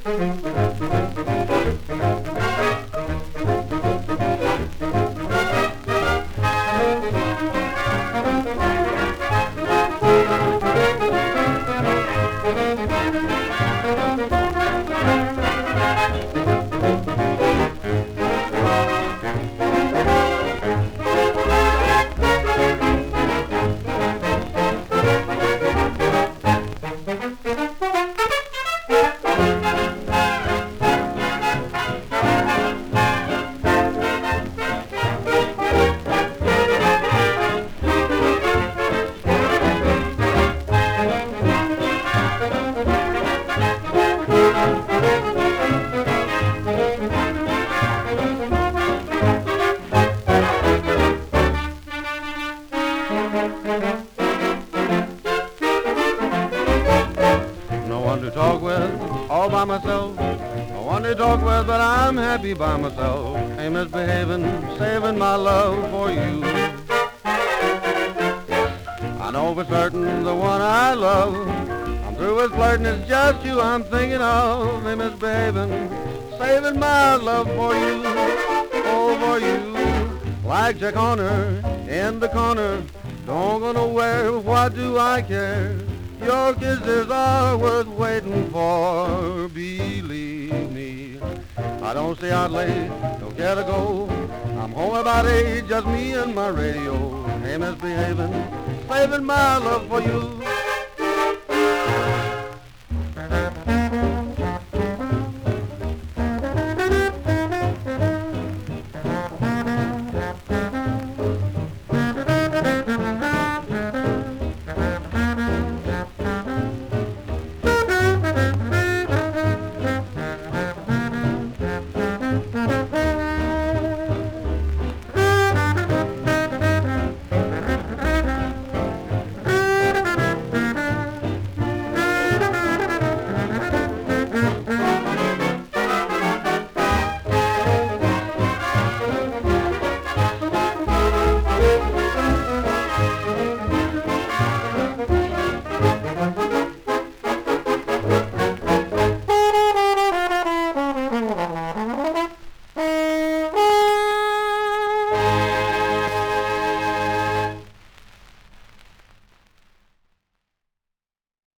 No one to talk with, all by myself. No one to talk with, but I'm happy by myself. Hey, misbehaving, saving my love for you. I know for certain the one I love. I'm through with flirting, it's just you I'm thinking of. Hey, misbehaving, saving my love for you. Oh, for you. Like Jack Horner in the corner. Don't go nowhere, what do I care? Your kisses are worth waiting for, believe me. I don't stay out late, don't care to go. I'm home about 8, just me and my radio. Hey, misbehaving, saving my love for you.